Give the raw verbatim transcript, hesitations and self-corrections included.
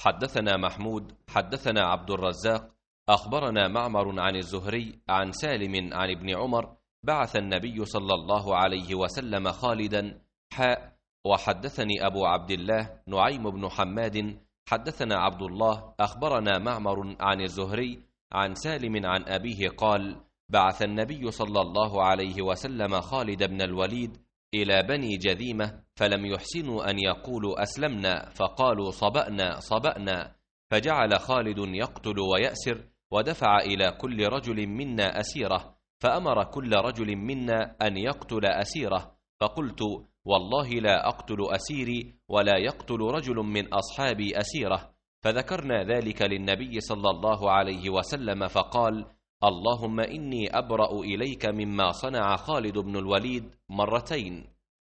حدثنا محمود حدثنا عبد الرزاق أخبرنا معمر عن الزهري عن سالم عن ابن عمر بعث النبي صلى الله عليه وسلم خالدا حاء. وحدثني أبو عبد الله نعيم بن حماد حدثنا عبد الله أخبرنا معمر عن الزهري عن سالم عن أبيه قال: بعث النبي صلى الله عليه وسلم خالد بن الوليد إلى بني جذيمة، فلم يحسنوا أن يقولوا أسلمنا، فقالوا صبأنا صبأنا، فجعل خالد يقتل ويأسر، ودفع إلى كل رجل منا أسيره، فأمر كل رجل منا أن يقتل أسيره. فقلت: والله لا أقتل أسيري ولا يقتل رجل من أصحابي أسيره. فذكرنا ذلك للنبي صلى الله عليه وسلم، فقال: اللهم إني أبرأ إليك مما صنع خالد بن الوليد مرتين.